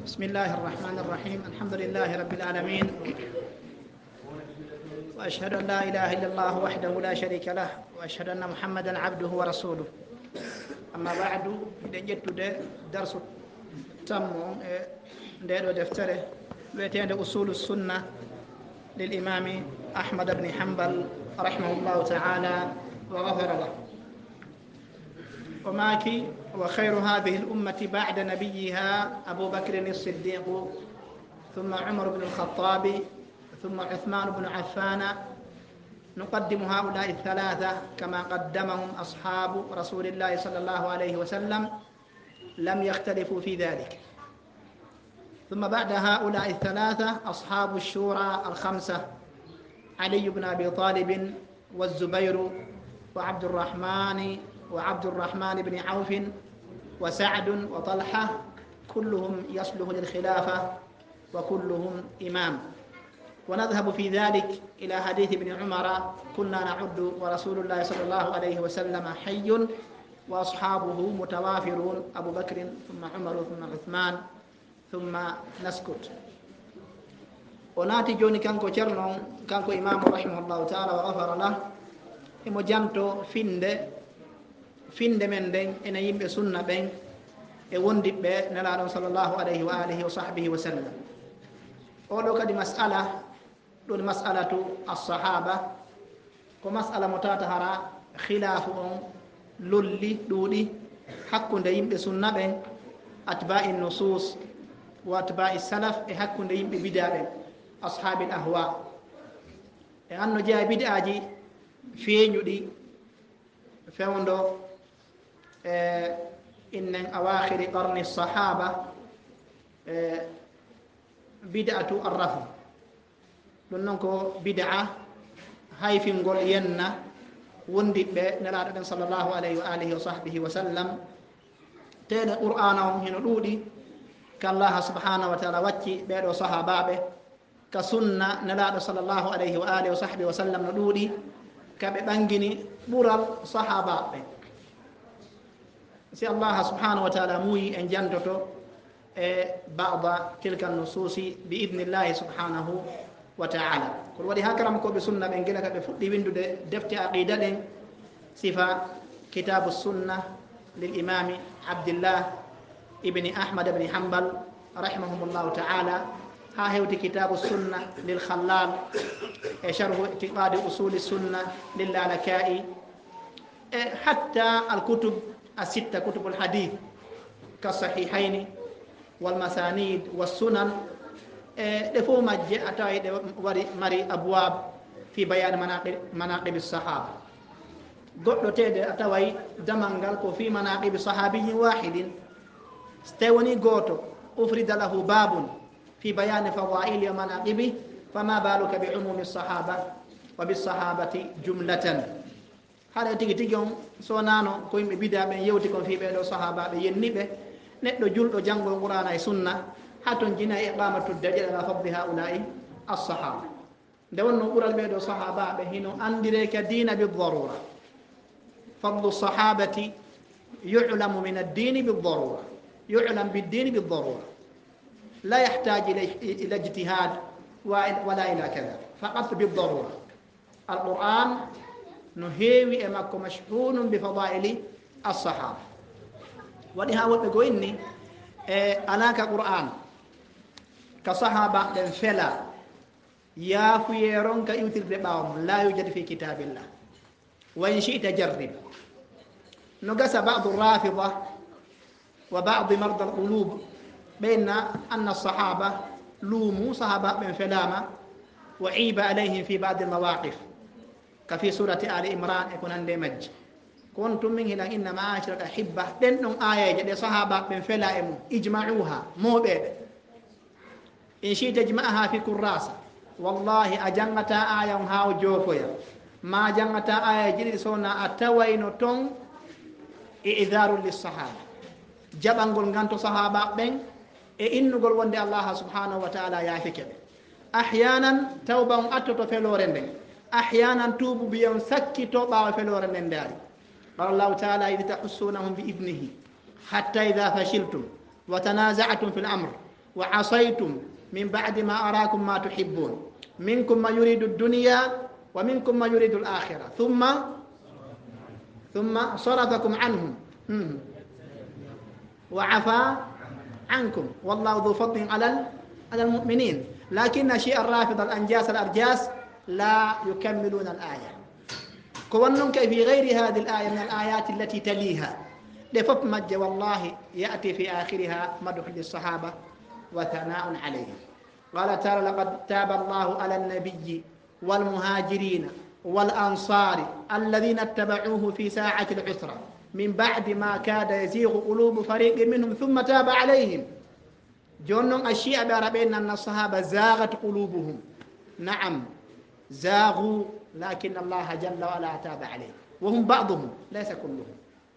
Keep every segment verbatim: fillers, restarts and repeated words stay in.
بسم الله الرحمن الرحيم. الحمد لله رب العالمين، وأشهد أن لا إله إلا الله وحده لا شريك له، وأشهد أن محمدا عبده ورسوله. أما بعد، دجت درس تم ديرو دفتره ويتين أصول السنة للإمام أحمد بن حنبل رحمه الله تعالى وغفر له. وماكي وخير هذه الأمة بعد نبيها أبو بكر الصديق، ثم عمر بن الخطاب، ثم عثمان بن عفان. نقدم هؤلاء الثلاثة كما قدمهم أصحاب رسول الله صلى الله عليه وسلم، لم يختلفوا في ذلك. ثم بعد هؤلاء الثلاثة أصحاب الشورى الخمسة: علي بن أبي طالب، والزبير، وعبد الرحمن وعبد الرحمن بن عوف، وسعد، وطلحة، كلهم يصلح للخلافة وكلهم إمام. ونذهب في ذلك إلى حديث ابن عمر: كنا نعد ورسول الله صلى الله عليه وسلم حي وأصحابه متوافرون، أبو بكر ثم عمر ثم عثمان ثم نسكت. وناتي جوني كانكو تشرنو كانكو إمام رحمه الله تعالى وغفر له إمو جانتو فيند finde men nden ene yimɓe sunna ɓen e wondiɓɓe nelaɗon sallllahu alayhi wa alihi wa sahbihi wa sallam. oɗo kadi masala ɗon masalatu assahaba, ko masala mo tata hara khilafu on lolli ɗuuɗi hakkude yimɓe sunna ɓen atba'i nusus wa atba'i salaf e hakkude yimɓe bida ɓen ashabi l ahwa. e anno jeeya bid'aji feeñuɗi fewndo innen awakhiri qarni sahaba, bid'atu arrafu. ɗum noon ko bid'a hayfingol yenna wondiɓɓe nelaɗo ɗen sallllahu alayhi wa alihi wa sahbihi wa sallam. teɗe qur'ana on heno ɗuuɗi ka allah subhanahu wa taala wacci ɓeɗo sahabaɓe, ka sunna nelaɗo sallllahu alayhi wa alihi wa sahbihi wa sallam no ɗuuɗi kaɓe ɓangini ɓural sahabaɓe. si allah subhanahu wa taala muuyi en jantoto e bada tilka nususi bi idnillahi subhanahu wa taala. kono waɗi ha karam koɓe sunna ɓen gila kaɓe fuɗɗi windude defte aqida ɗen sifa kitabu sunna lil imami abdillah ibni ahmad ibni hanbal rahimahumullahu taala, ha hewti kitabu sunna lil khallal e sharhu itiqadi usuli sunna lil lalaka'i, e hatta al kutub الستة كتب الحديث كالصحيحين والمسانيد والسنن دفو مجي أتاي مري أبواب في بيان مناقب, مناقب الصحابة. قلت تيد أتاوي دمانغال في مناقب صحابي واحد استوني قوتو أفرد له باب في بيان فضائل ومناقبه، فما بالك بعموم الصحابة وبالصحابة جملة. haɗa tigi tigi on sonano ko yimɓe bida ɓen yewti kon fi ɓeɗo sahabaɓe yenniɓe neɗɗo julɗo janggo qur'ana e sunna ha toon jina e iqamatu dalil ala fadli haulai assahaba. nde wonno ɓural ɓeɗo sahabaɓe hino andire ka dina bidarura. fadlu sahabati yu'lamu min addini bidarura, yu'lam biddini bidarura, la yahtaji ila ijtihad wala ila kada, faqat bidarura. alquran no heewi e makko mashhunum bi fadaili assahaba. waɗi ha woɓɓe go inni e alaka qur'an ka sahaba ɗen fela yaafuyeron ka iwtirde ɓawa mum la yujad fi kitabillah wa in shi'ta jarrib. no gasa badu rafida wa badu marda alqulub ɓenna anna sahaba luumu sahaba ɓen felama wa iba alayhim fi badi almawaqif كفي سورة آل إمران يكون عندي مج. كنتم من هنا إنما عاشرة أحبة لأنهم آية جدي صحابة من فلائم اجمعوها مو بيد إن شئت تجمعها في كراسة والله أجنتا آية هاو جوفيا ما جنتا آية جدي سونا أتوين تون إعذار للصحابة جبانقل غانتو صحابة بين إنو قل وندي الله سبحانه وتعالى يافك. أحيانا توبة أتوتو فلورين دين، أحيانا توبوا بيوم سكي توبا وفلورا من داري. قال الله تعالى: إذ تحسونهم بإذنه حتى إذا فشلتم وتنازعتم في الأمر وعصيتم من بعد ما أراكم ما تحبون منكم من يريد الدنيا ومنكم من يريد الآخرة ثم ثم صرفكم عنهم وعفى عنكم والله ذو فضل على على المؤمنين. لكن شيء الرافض الأنجاس الأرجاس لا يكملون الآية كونهم في غير هذه الآية من الآيات التي تليها لفق مجة والله يأتي في آخرها مدح للصحابة وثناء عليهم. قال تعالى لقد تاب الله على النبي والمهاجرين والأنصار الذين اتبعوه في ساعة العسرة من بعد ما كاد يزيغ قلوب فريق منهم ثم تاب عليهم. جونن الشيء بعربين أن الصحابة زاغت قلوبهم، نعم زاغوا، لكن الله جل وعلا تاب عليهم وهم بعضهم ليس كلهم.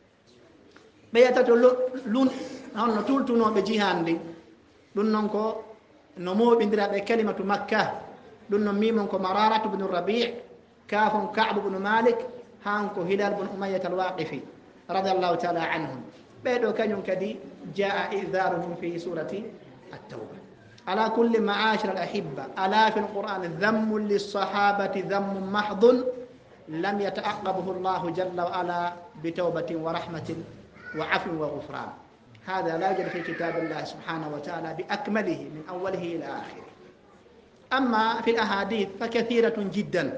بيتاتو لون هون تولتو بجيهان دي دون نكو نمو بندرا بكلمة مكة دون ميمون كو مرارة بن الربيع كاف كعب بن مالك هانكو هلال بن أمية الواقفي رضي الله تعالى عنهم. بيدو كان كدي جاء إذارهم في سورة التوبة. على كل معاشر الأحبة ألا في القرآن ذم للصحابة ذم محض لم يتعقبه الله جل وعلا بتوبة ورحمة وعفو وغفران. هذا لا يوجد في كتاب الله سبحانه وتعالى بأكمله من أوله إلى آخره. أما في الأحاديث فكثيرة جدا،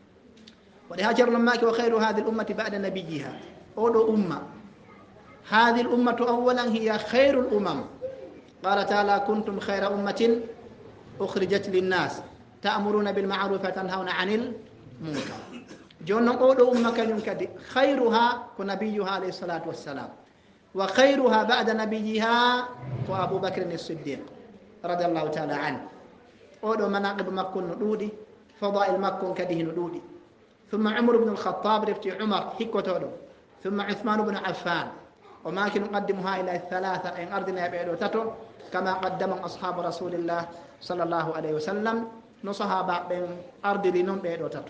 ولهاجر لماك وخير هذه الأمة بعد نبيها أولو أمة. هذه الأمة أولا هي خير الأمم. قال تعالى كنتم خير أمة أخرجت للناس تأمرون بالمعروف وتنهون عن المنكر. جون أولو أمة كان خيرها كنبيها عليه الصلاة والسلام، وخيرها بعد نبيها وأبو بكر الصديق رضي الله تعالى عنه. أولو مناقب مكة ندودي، فضائل مكة كده ندودي. ثم عمر بن الخطاب رفتي عمر هيكوتولو، ثم عثمان بن عفان، وما كان نقدمها إلى الثلاثة إن أردنا يبعدوا تتو كما قدم أصحاب رسول الله صلى الله عليه وسلم نصحابا بين أرض لنم بيدوا تتو.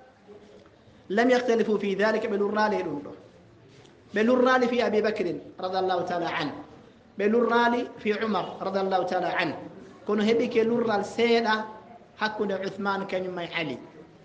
لم يختلفوا في ذلك بلورالي لندو، بلورالي في أبي بكر رضي الله تعالى عنه، بلورالي في عمر رضي الله تعالى عنه. كونوا هبك لورال سيدا حكنا عثمان كان يمي علي.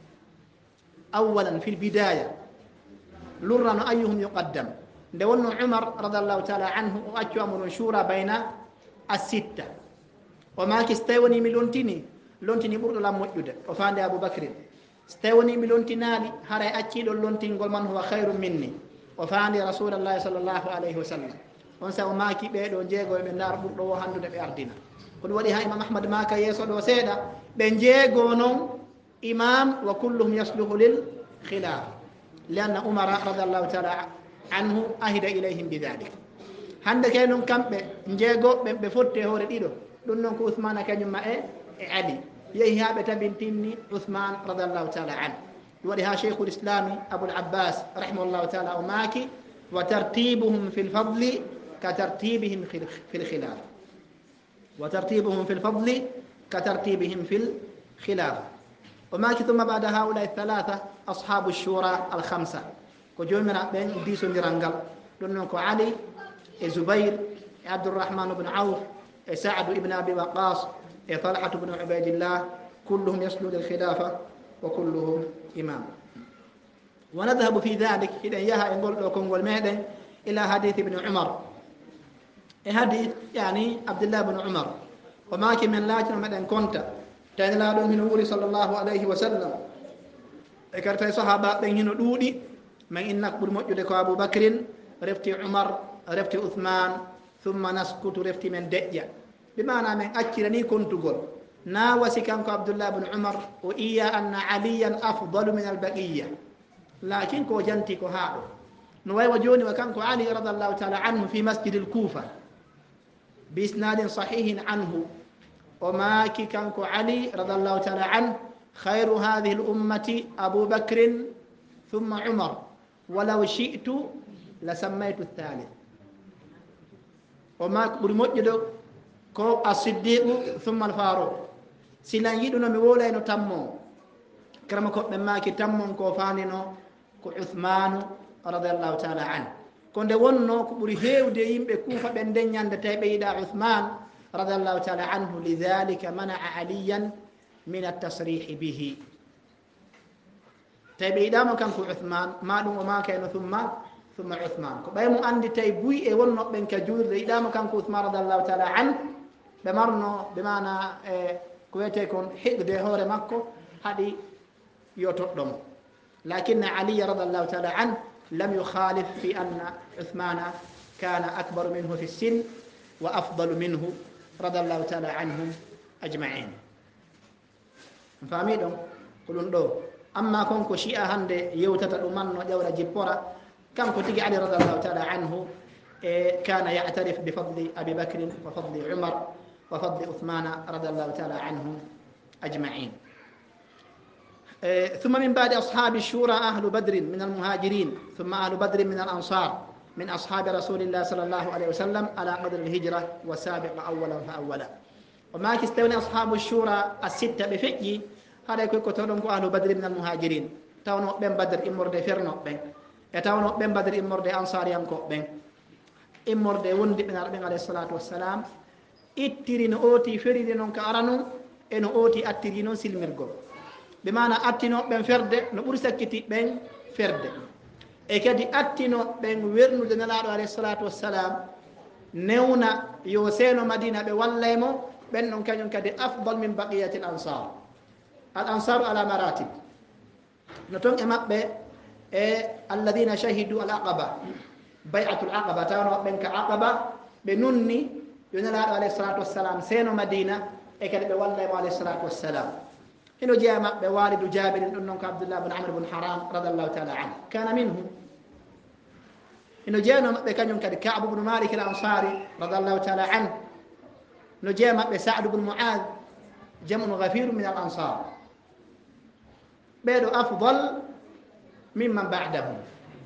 أولا في البداية لوران أيهم يقدم دون عمر رضي الله تعالى عنه وأجوا أمر شورى بين الستة وما كستيوني ملونتيني لونتيني برد لا موجودة وفاند أبو بكر استيوني ملونتينالي هراي أكيد لونتين قول من هو خير مني وفاند رسول الله صلى الله عليه وسلم ونسا وما كي بيدو جيغو من نار برد وهندو دبي أردنا قل وليها إمام أحمد ما كي يسود وسيدا بين جيغو نوم إمام وكلهم يصلح للخلاف لأن عمر رضي الله تعالى عنه أهد إليهم بذلك. هند كانوا كم بنجيغو بفوتة هو رديدو دونك عثمان كان ما علي يهيا بتبنتني عثمان رضي الله تعالى عنه. ولها شيخ الإسلام أبو العباس رحمه الله تعالى وماكي وترتيبهم في الفضل كترتيبهم في الخلاف وترتيبهم في الفضل كترتيبهم في الخلاف. وماكي ثم بعد هؤلاء الثلاثة أصحاب الشورى الخمسة كجومنا بين ديسو نيرانغال دونكو علي زبير عبد الرحمن بن عوف سعد بن أبي وقاص طلحة بن عبيد الله كلهم يسلون الخلافة وكلهم إمام. ونذهب في ذلك إذا يها نقول لكم والمهدي إلى حديث ابن عمر حديث يعني عبد الله بن عمر وما كان من لاجل مدن كنت تنلا من نور صلى الله عليه وسلم ذكرت صحابة بين دودي من إنك برمجد أبو بكر رفتي عمر رفتي عثمان ثم نسكت رفتي من دجيا بمعنى من أكرني كنت قل ناوسي كانك عبد الله بن عمر وإيا أن عليا أفضل من البقية لكن كو جنتي كو هاو نوي وجوني وكانك علي رضي الله تعالى عنه في مسجد الكوفة بإسناد صحيح عنه وما كي كانك علي رضي الله تعالى عنه خير هذه الأمة أبو بكر ثم عمر ولو شئت لسميت الثالث. وما برمجد كو الصديق ثم الفاروق سلان يدنا ميولا إنه تمو كرم كو بما كي تمو كو فانينو كو عثمان رضي الله تعالى عنه كون دي ونو كو بري هيو دي يمبه كوفا بندن ياند تايبه يدا عثمان رضي الله تعالى عنه لذلك منع عليا من التصريح به. تبي دام كان عثمان ما دون وما كان ثم ثم عثمان بايمو عندي تاي بوي اي ونو بن كجور دام كان عثمان رضي الله تعالى عنه بمرنو بمعنى كويتي كون حقد هور مكو هادي يوتدوم. لكن علي رضي الله تعالى عنه لم يخالف في أن عثمان كان أكبر منه في السن وأفضل منه رضي الله تعالى عنهم أجمعين. فاميدون قلون دو أما كونكو شيئا هند يوتتا دومانو جورا جيبورا كان كتيجي علي رضي الله تعالى عنه كان يعترف بفضل أبي بكر وفضل عمر وفضل عثمان رضي الله تعالى عنهم أجمعين. ثم من بعد أصحاب الشورى أهل بدر من المهاجرين ثم أهل بدر من الأنصار من أصحاب رسول الله صلى الله عليه وسلم على قدر الهجرة وسابق أولا فأولا. وما كستوني أصحاب الشورى الستة بفقه هذا يكون كتولون أهل بدر من المهاجرين تاونو بين بدر إمور دي فرنو بين يتاونو بين بدر إمور دي أنصار ينكو بين إمور دي وندي من الرب عليه الصلاة والسلام إترين أوتي فريد نونك أرانو إنو أوتي أترينو سلمرغو بمعنى أتينو بين فرد نبور سكتي بين فرد إكادي أتينو بين ويرنو دنالارو عليه الصلاة والسلام نونا يوسينو مدينة بوالليمو بين نونك ينكدي أفضل من بقية الأنصار. الأنصار على مراتب نتون إمام بي إيه الذين شهدوا العقبة بيعة العقبة تانو بينك عقبة بنوني ينالارو عليه الصلاة والسلام سينو مدينة إكادي بوالليمو عليه الصلاة والسلام. إنه جاء بوالد جابر إنه عبد الله بن عمرو بن حرام رضي الله تعالى عنه كان منه. إنه جاء بكان يوم كعب بن مالك الأنصاري رضي الله تعالى عنه. إنه جاء بسعد بن معاذ جمع غفير من الأنصار بيدو أفضل ممن بعدهم.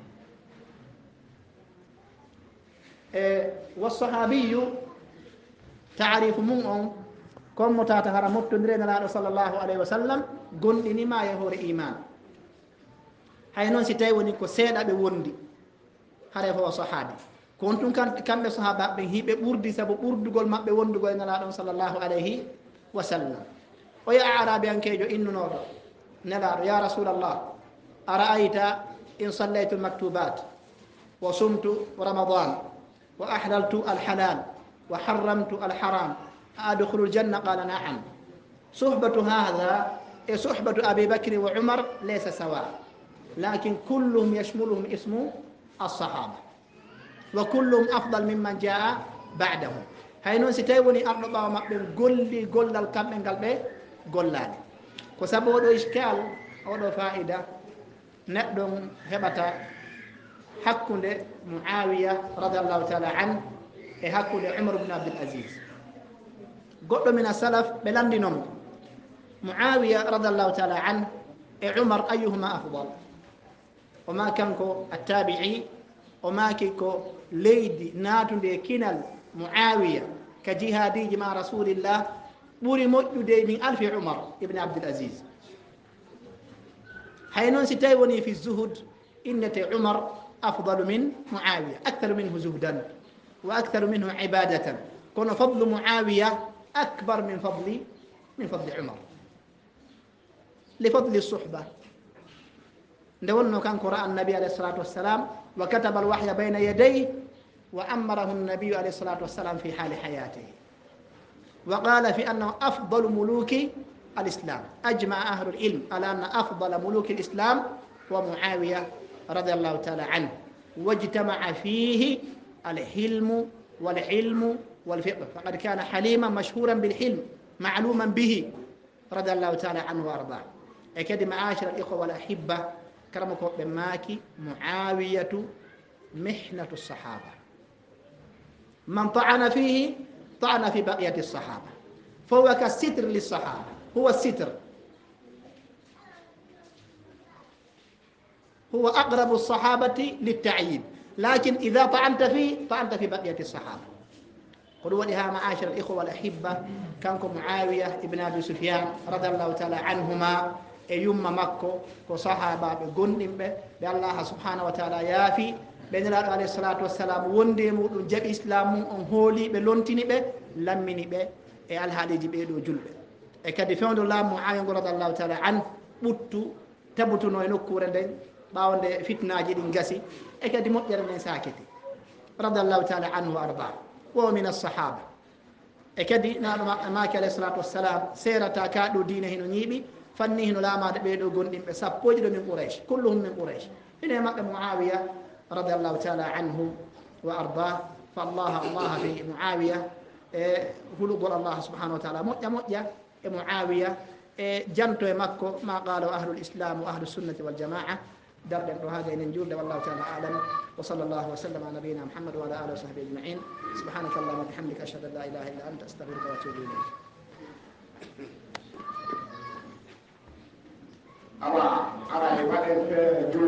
إيه والصحابي تعرف منهم كم متاتهر متندرين الله صلى الله عليه وسلم قل إني ما يهور إيمان هاي نون ستاي ونكو سيدا بوندي هذا هو صحابي كنتم كان كم صحابة بهي بوردي سبب بورد قول ما بوند قول إن الله صلى الله عليه وسلم. ويا أعرابي أنكيجو إنه نور نلار يا رسول الله أرأيت إن صليت المكتوبات وصمت رمضان وأحللت الحلال وحرمت الحرام أدخل الجنة؟ قال نعم. صحبة هذا صحبة أبي بكر وعمر ليس سواء لكن كلهم يشملهم اسم الصحابة وكلهم أفضل ممن جاء بعدهم. هاي نون ستايوني أرض الله مقبل قل لي قل الكم من قلبي قل لاني كسبب دو إشكال أو دو فائدة نقدم هبتا حكم معاوية رضي الله تعالى عنه حكم عمر بن عبد العزيز قل من السلف بلندنهم معاوية رضي الله تعالى عنه عمر أيهما أفضل وما كانكو التابعي وما كيكو ليدي ناتو دي كينال معاوية كجهادي مع رسول الله بوري موجود من ألف عمر ابن عبد العزيز. حينون ستايوني في الزهد إن عمر أفضل من معاوية أكثر منه زهدا وأكثر منه عبادة كون فضل معاوية أكبر من فضل من فضل عمر لفضل الصحبة. دولنا كان قراء النبي عليه الصلاة والسلام وكتب الوحي بين يديه وأمره النبي عليه الصلاة والسلام في حال حياته وقال في أنه أفضل ملوك الإسلام. أجمع أهل العلم على أن أفضل ملوك الإسلام هو معاوية رضي الله تعالى عنه واجتمع فيه الحلم والعلم والفقه فقد كان حليما مشهورا بالحلم معلوما به رضي الله تعالى عنه وأرضاه. أكيد معاشر الإخوة والأحبة كرمكم بماكي معاوية محنة الصحابة من طعن فيه طعن في بقية الصحابة فهو كالستر للصحابة هو الستر هو أقرب الصحابة للتعيين لكن إذا طعنت فيه طعنت في بقية الصحابة. قلوا لها معاشر الإخوة والأحبة كانكم معاوية ابن أبي سفيان رضي الله تعالى عنهما يوم مكة كصحابة بقول بالله سبحانه وتعالى يافي ɓe nelaɗo alayhi salatu wassalam wonde muɗum jaaɓi islam mum on hooli ɓe lontini ɓe lammini ɓe e alhaaliji ɓeeɗo julɓe e kadi fewdo laamu muawiya ngo radiallahu taala an ɓuttu tabutuno e nokkure nden ɓawde fitnaji ɗin gasi e kadi moƴƴere nden sakiti radiallahu taala anhu wa arda wo min alsahaba e kadi naɗo maki alayhi salatu wassalam serata kaɗo dina hino ñiiɓi fanni hino laamade ɓeeɗo gonɗinɓe sappoji ɗo min qouraish kulluhum min qouraish ine maɓɓe muawiya radiallahu taala anhu wa arda fa allah allah fi muawiya e hulugol allah subahanahu wa taala moƴƴa moƴƴa e muawiya e janto e makko ma qala ahlul islam wa ahlu sunnati wal jamaa darɗen ɗo haga enen juurde wallahu taala alam wa sallllahu wa sallam ala nabiyina muhammad wa ala alihi wa sahbihi ajmain subhanaka allahuma wa bihamdika ashhadu an la ilaha illa anta astaghfiruka wa atubu ilayk awa ara e waɗen